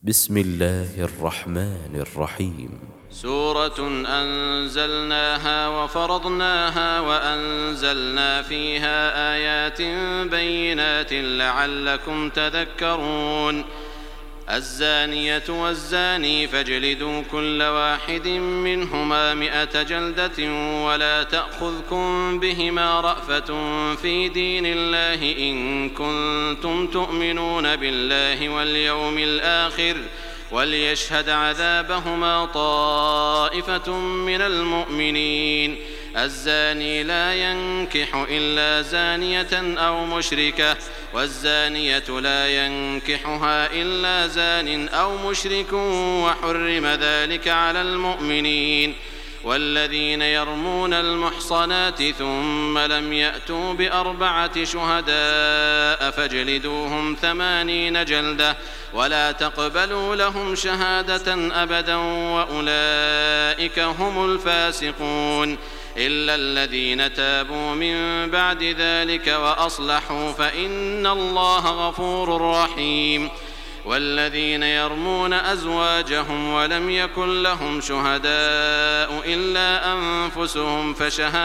بسم الله الرحمن الرحيم. سورة أنزلناها وفرضناها وأنزلنا فيها آيات بينات لعلكم تذكرون. الزانية والزاني فاجلدوا كل واحد منهما 100 جلدة ولا تأخذكم بهما رأفة في دين الله إن كنتم تؤمنون بالله واليوم الآخر وليشهد عذابهما طائفة من المؤمنين. الزاني لا ينكح إلا زانية أو مشركة والزانية لا ينكحها إلا زان أو مشرك وحرم ذلك على المؤمنين. والذين يرمون المحصنات ثم لم يأتوا ب4 شهداء فاجلدوهم 80 جلدة ولا تقبلوا لهم شهادة أبدا وأولئك هم الفاسقون إلا الذين تابوا من بعد ذلك وأصلحوا فإن الله غفور رحيم. والذين يرمون أزواجهم ولم يكن لهم شهداء إلا أنفسهم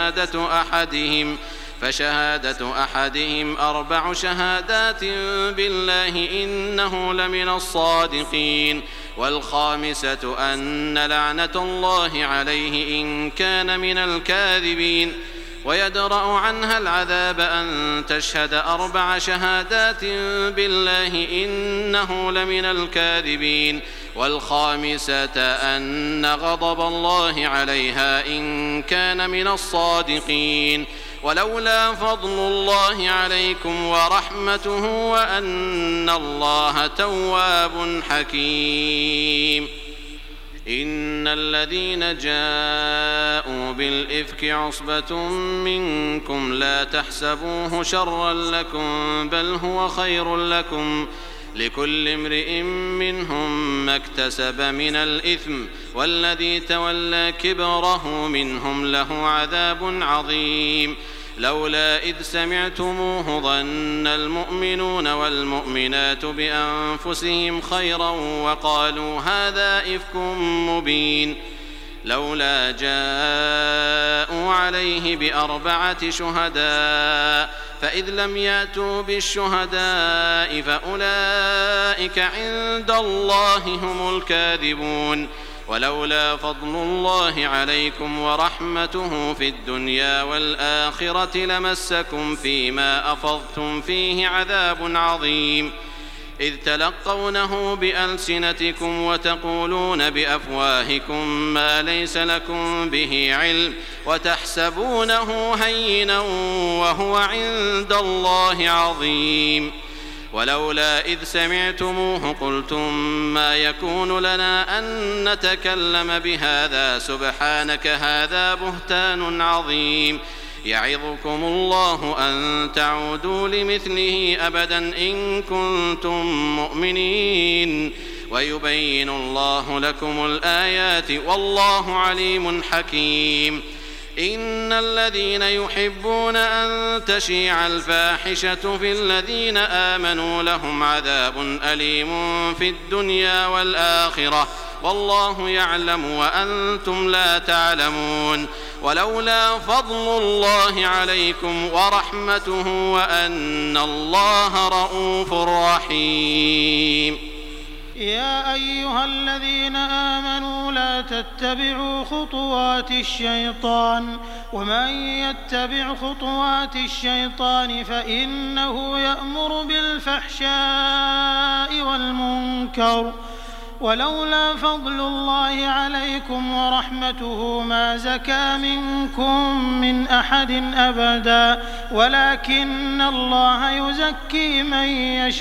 فشهادة أحدهم 4 شهادات بالله إنه لمن الصادقين والخامسة أن لعنة الله عليه إن كان من الكاذبين ويدرأ عنها العذاب أن تشهد 4 شهادات بالله إنه لمن الكاذبين والخامسة أن غضب الله عليها إن كان من الصادقين ولولا فضل الله عليكم ورحمته وأن الله تواب حكيم. إن الذين جاءوا بالإفك عصبة منكم لا تحسبوه شرا لكم بل هو خير لكم لكل امرئ منهم ما اكتسب من الإثم والذي تولى كبره منهم له عذاب عظيم. لولا إذ سمعتموه ظن المؤمنون والمؤمنات بأنفسهم خيرا وقالوا هذا إفك مبين. لولا جاءوا عليه ب4 شهداء فإذ لم يأتوا بالشهداء فأولئك عند الله هم الكاذبون. ولولا فضل الله عليكم ورحمته في الدنيا والآخرة لمسكم فيما أفضتم فيه عذاب عظيم إذ تلقونه بألسنتكم وتقولون بأفواهكم ما ليس لكم به علم وتحسبونه هينا وهو عند الله عظيم. ولولا إذ سمعتموه قلتم ما يكون لنا أن نتكلم بهذا سبحانك هذا بهتان عظيم. يعظكم الله أن تعودوا لمثله أبدا إن كنتم مؤمنين ويبين الله لكم الآيات والله عليم حكيم. إن الذين يحبون أن تشيع الفاحشة في الذين آمنوا لهم عذاب أليم في الدنيا والآخرة والله يعلم وأنتم لا تعلمون. ولولا فضل الله عليكم ورحمته وأن الله رءوف رحيم. يا أيها الذين آمنوا لا تتبعوا خطوات الشيطان ومن يتبع خطوات الشيطان فإنه يأمر بالفحشاء والمنكر ولولا فضل الله عليكم ورحمته ما زكى منكم من أحد أبدا ولكن الله يزكي من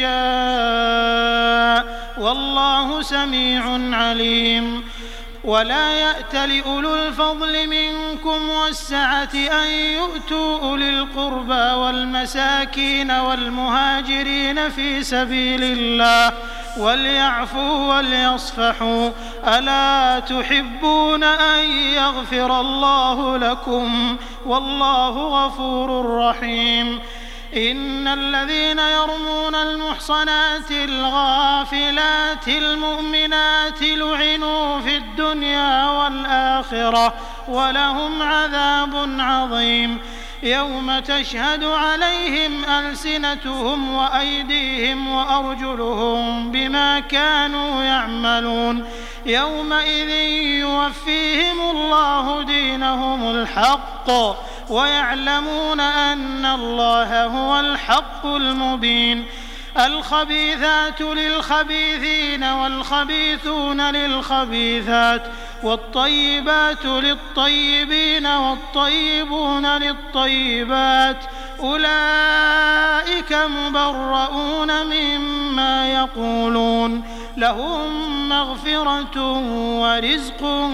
يشاء والله سميع عليم. ولا يأتل أولو الفضل منكم والسعة أن يؤتوا أولي القربى والمساكين والمهاجرين في سبيل الله وليعفوا وليصفحوا ألا تحبون أن يغفر الله لكم والله غفور رحيم. إن الذين يرمون المحصنات الغافلات المؤمنات لعنوا في الدنيا والآخرة ولهم عذاب عظيم يوم تشهد عليهم ألسنتهم وأيديهم وأرجلهم بما كانوا يعملون يومئذ يوفيهم الله دينهم الحق ويعلمون أن الله هو الحق المبين الخبيثات للخبيثين والخبيثون للخبيثات والطيبات للطيبين والطيبون للطيبات أولئك مبرؤون مما يقولون لهم مغفرة ورزق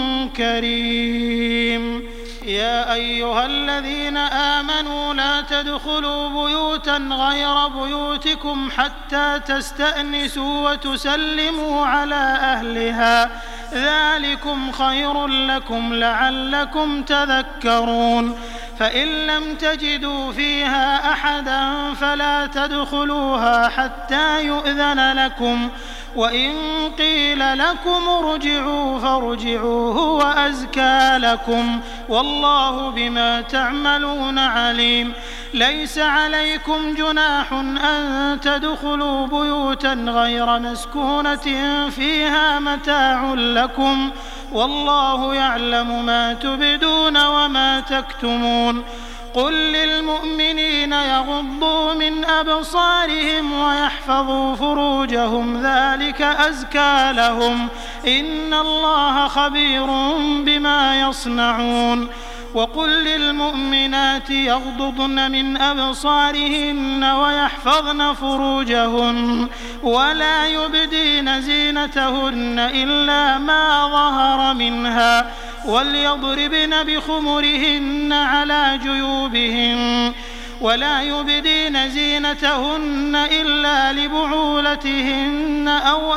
كريم يا أيها الذين آمنوا لا تدخلوا بيوتا غير بيوتكم حتى تستأنسوا وتسلموا على أهلها ذلكم خير لكم لعلكم تذكرون فإن لم تجدوا فيها أحدا فلا تدخلوها حتى يؤذن لكم وإن قيل لكم ارجعوا فارجعوا هو أزكى لكم والله بما تعملون عليم ليس عليكم جناح أن تدخلوا بيوتا غير مسكونة فيها متاع لكم والله يعلم ما تبدون وما تكتمون قل للمؤمنين يغضوا من أبصارهم ويحفظوا فروجهم ذلك أزكى لهم إن الله خبير بما يصنعون وقل للمؤمنات يغضضن من أبصارهن ويحفظن فروجهن ولا يبدين زينتهن إلا ما ظهر منها وليضربن بخمرهن على جيوبهن ولا يبدين زينتهن إلا لبعولتهن أو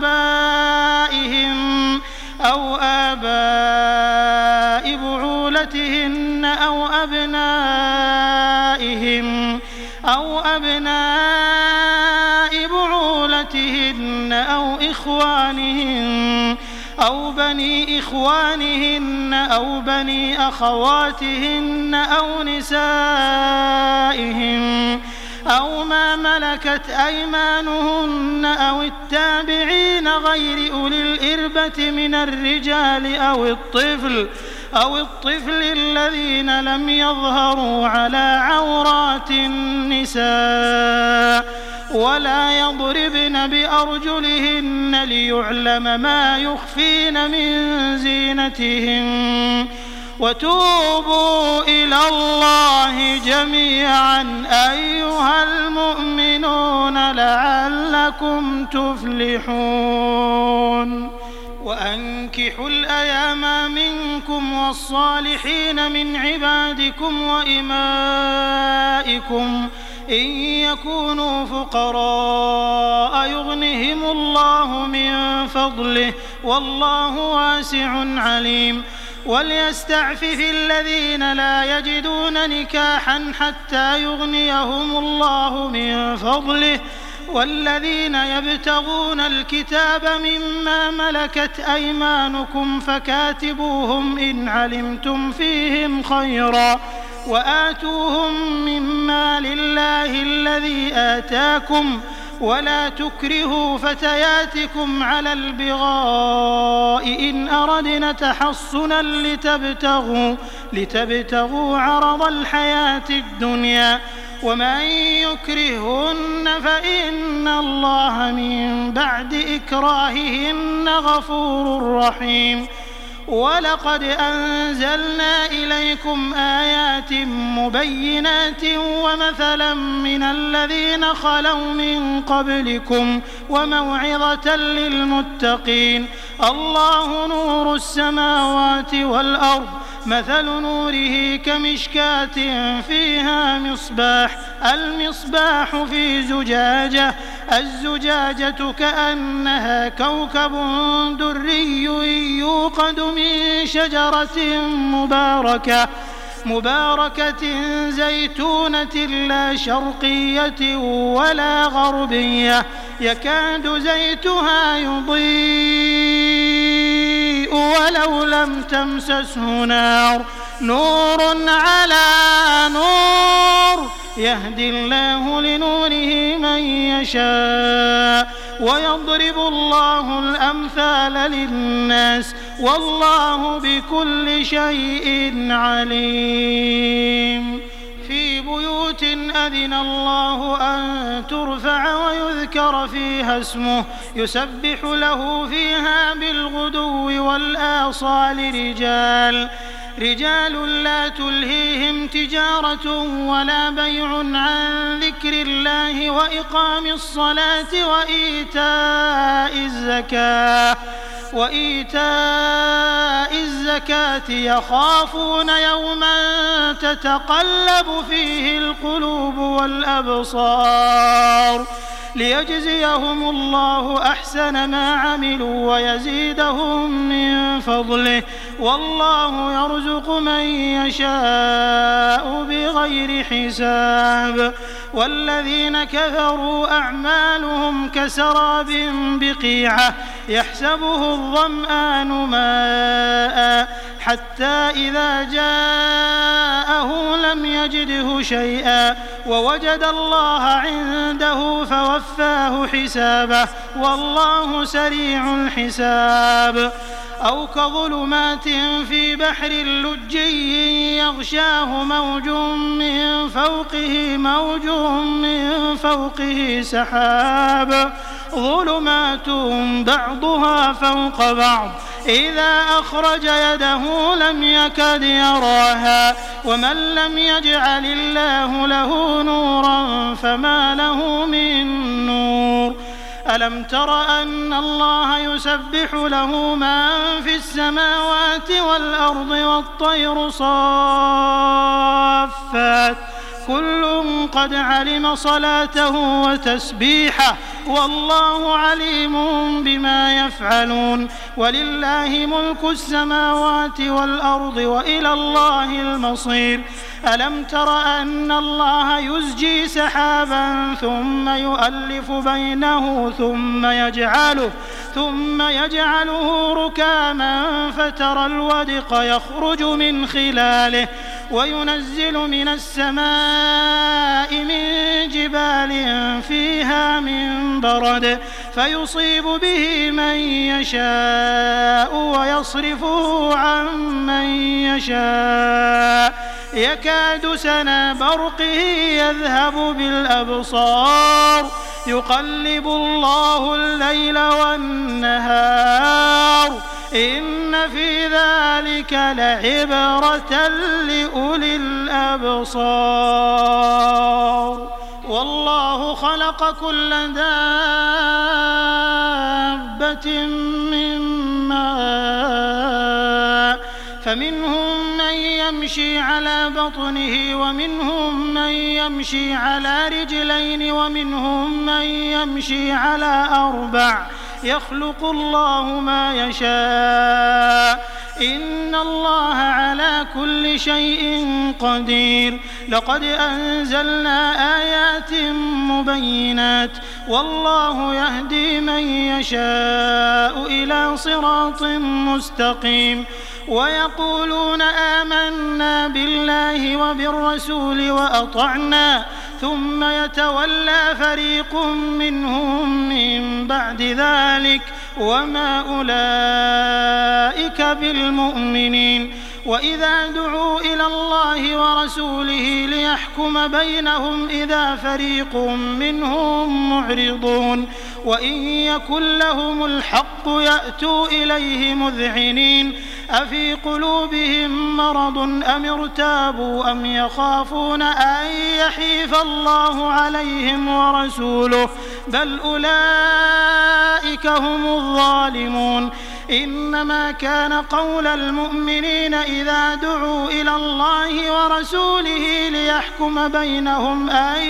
آباء بعولتهن أو أبناء بعولتهن أو إخوانهن أو بني إخوانهن أو بني أخواتهن أو نسائهن أو ما ملكت أيمانهن أو التابعين غير أولي الإربة من الرجال أو الطفل الذين لم يظهروا على عورات النساء ولا يضربن بأرجلهن ليعلم ما يخفين من زينتهن وتوبوا إلى الله جميعا أيها المؤمنون لعلكم تفلحون وأنكحوا الأيام منكم والصالحين من عبادكم وإمائكم إن يكونوا فقراء يغنهم الله من فضله والله واسع عليم وليستعفف الذين لا يجدون نكاحا حتى يغنيهم الله من فضله والذين يبتغون الكتاب مما ملكت أيمانكم فكاتبوهم إن علمتم فيهم خيرا وآتوهم مما لله الذي آتاكم ولا تكرهوا فتياتكم على البغاء إن أردنا تحصنا لتبتغوا عرض الحياة الدنيا ومن يكرهن فإن الله من بعد إكراههن غفور رحيم ولقد أنزلنا إليكم آيات مبينات ومثلا من الذين خلوا من قبلكم وموعظة للمتقين الله نور السماوات والأرض مثل نوره كمشكاة فيها مصباح المصباح في زجاجة الزجاجة كأنها كوكب دري يوقد من شجرة مباركة مباركة زيتونة لا شرقية ولا غربية يكاد زيتها يضيء ولو لم تمسسه نار نور على نور يهدي الله لنوره من يشاء ويضرب الله الأمثال للناس والله بكل شيء عليم. في بيوت أذن الله أن ترفع ويذكر فيها اسمه يسبح له فيها بالغدو والآصال رجال لا تلهيهم تجارة ولا بيع عن ذكر الله وإقام الصلاة وإيتاء الزكاة يخافون يوما تتقلب فيه القلوب والأبصار ليجزيهم الله أحسن ما عملوا ويزيدهم من فضله والله يرزق من يشاء بغير حساب. والذين كفروا أعمالهم كسراب بقيعة يحسبه الظمآن ماء حتى إذا جاءه لم يجده شيئا ووجد الله عنده فوفاه حسابه والله سريع الحساب. أو كظلمات في بحر لجي يغشاه موج من فوقه سحاب ظلمات بعضها فوق بعض إذا أخرج يده لم يكد يراها ومن لم يجعل الله له نورا فما له من نور. ألم تر أن الله يسبح له من في السماوات والأرض والطير صافات كل قد علم صلاته وتسبيحه والله عليم بما يفعلون ولله ملك السماوات والأرض وإلى الله المصير. ألم تر أن الله يزجي سحابا ثم يؤلف بينه ثم يجعله ركاما فترى الودق يخرج من خلاله وينزل من السماء من جبال فيها من برد فيصيب به من يشاء ويصرفه عن من يشاء يكاد سنا برقه يذهب بالأبصار يقلب الله الليل والنهار إن في ذلك لعبرة لأولي الأبصار. والله خلق كل دابة من ماء فمنهم من يمشي على بطنه ومنهم من يمشي على رجلين ومنهم من يمشي على أربع يخلق الله ما يشاء إن الله على كل شيء قدير. لقد أنزلنا آيات مبينات والله يهدي من يشاء إلى صراط مستقيم. ويقولون آمنا بالله وبالرسول وأطعنا ثم يتولى فريق منهم من بعد ذلك وما أولئك بالمؤمنين. وإذا دعوا إلى الله ورسوله ليحكم بينهم إذا فريق منهم معرضون وإن يكن لهم الحق يأتوا إليه مذعنين أفي قلوبهم مرض أم ارتابوا أم يخافون أن يحيف الله عليهم ورسوله بل أولئك هم الظالمون. إنما كان قول المؤمنين إذا دعوا إلى الله ورسوله ليحكم بينهم أن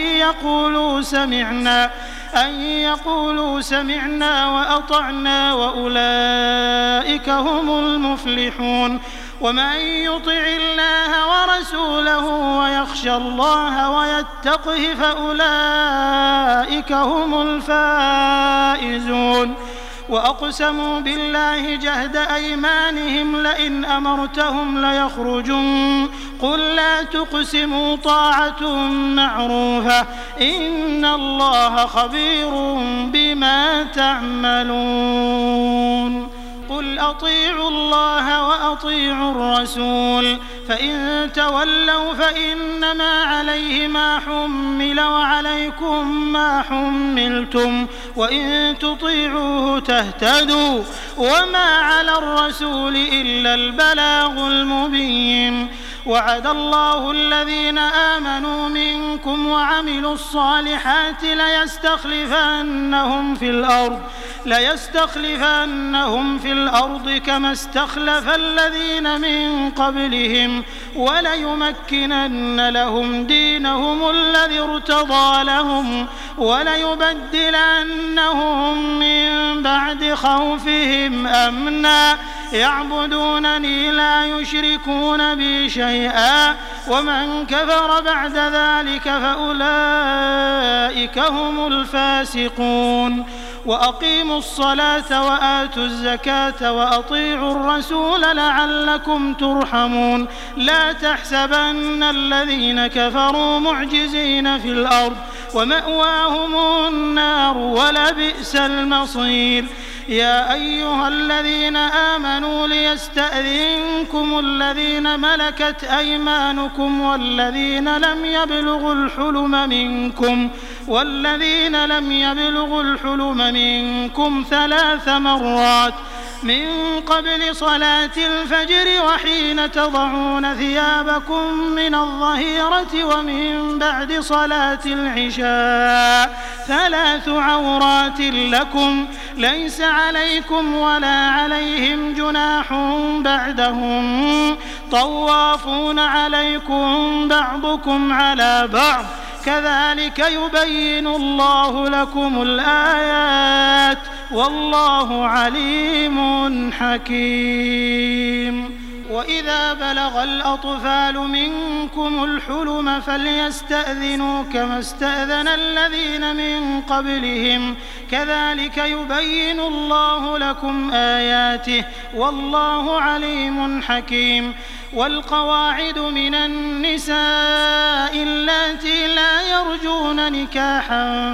يقولوا سمعنا وأطعنا وأولئك هم المفلحون. ومن يطع الله ورسوله ويخشى الله ويتقه فأولئك هم الفائزون وأقسموا بالله جهد أيمانهم لئن أمرتهم ليخرجون قل لا تقسموا طاعة معروفة إن الله خبير بما تعملون قل أطيعوا الله وأطيعوا الرسول فإن تولوا فإنما عليه ما حمل وعليكم ما حملتم وإن تطيعوه تهتدوا وما على الرسول إلا البلاغ المبين وعد الله الذين آمنوا منكم وعملوا الصالحات ليستخلفنهم في الأرض كما استخلف الذين من قبلهم وليمكنن لهم دينهم الذي ارتضى لهم وليبدلنهم من بعد خوفهم أمنا يعبدونني لا يشركون بي شيئا ومن كفر بعد ذلك فأولئك هم الفاسقون وأقيموا الصلاة وآتوا الزكاة وأطيعوا الرسول لعلكم ترحمون لا تحسبن الذين كفروا معجزين في الأرض ومأواهم النار ولبئس المصير يا أيها الذين آمنوا ليستأذنكم الذين ملكت أيمانكم والذين لم يبلغوا الحلم منكم 3 مرات من قبل صلاة الفجر وحين تضعون ثيابكم من الظهيرة ومن بعد صلاة العشاء 3 عورات لكم ليس عليكم ولا عليهم جناح بعدهم طوافون عليكم بعضكم على بعض كذلك يبين الله لكم الآيات والله عليم حكيم وإذا بلغ الأطفال منكم الحلم فليستأذنوا كما استأذن الذين من قبلهم كذلك يبين الله لكم آياته والله عليم حكيم والقواعد من النساء اللاتي لا يرجون نكاحا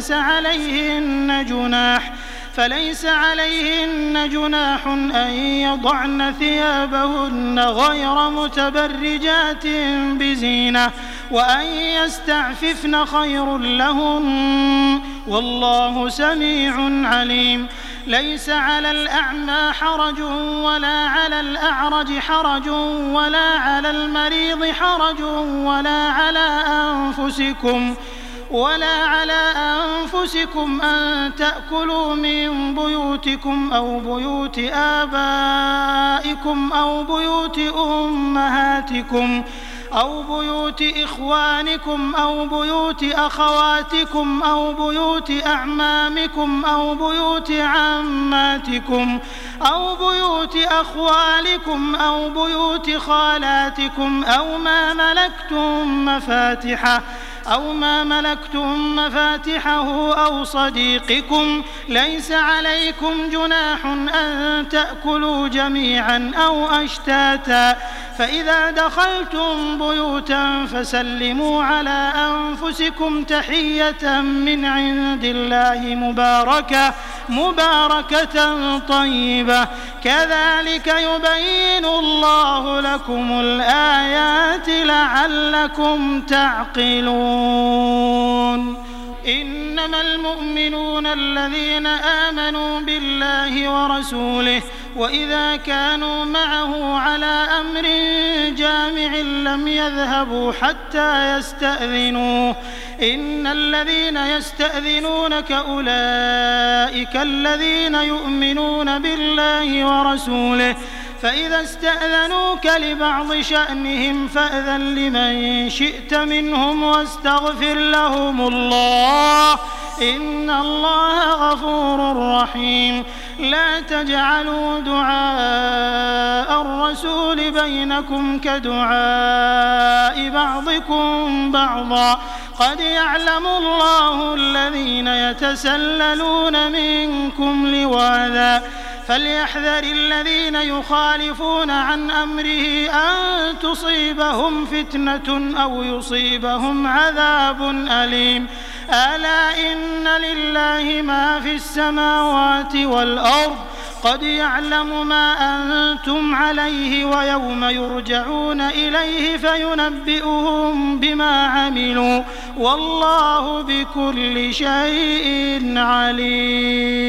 فليس عليهن جناح أن يضعن ثيابهن غير متبرجات بزينة وأن يستعففن خير لهن والله سميع عليم ليس على الأعمى حرج ولا على الأعرج حرج ولا على المريض حرج ولا على أنفسكم أن تأكلوا من بيوتكم أو بيوت آبائكم أو بيوت أمهاتكم أو بيوت إخوانكم أو بيوت أخواتكم أو بيوت أعمامكم أو بيوت عماتكم أو بيوت أخوالكم أو بيوت خالاتكم أو ما ملكتم مفاتحه أو صديقكم ليس عليكم جناح أن تأكلوا جميعا أو أشتاتا فإذا دخلتم بيوتا فسلموا على أنفسكم تحية من عند الله مباركة طيبة كذلك يبين الله لكم الآيات لعلكم تعقلون إنما المؤمنون الذين آمنوا بالله ورسوله وإذا كانوا معه على أمر جامع لم يذهبوا حتى يستأذنوه إن الذين يستأذنونك أولئك الذين يؤمنون بالله ورسوله فإذا استأذنوك لبعض شأنهم فأذن لمن شئت منهم واستغفر لهم الله إن الله غفور رحيم لا تجعلوا دعاء الرسول بينكم كدعاء بعضكم بعضا قد يعلم الله الذين يتسللون منكم لواذا فليحذر الذين يخالفون عن أمره أن تصيبهم فتنة أو يصيبهم عذاب أليم ألا إن لله ما في السماوات والأرض قد يعلم ما أنتم عليه ويوم يرجعون إليه فينبئهم بما عملوا والله بكل شيء عليم.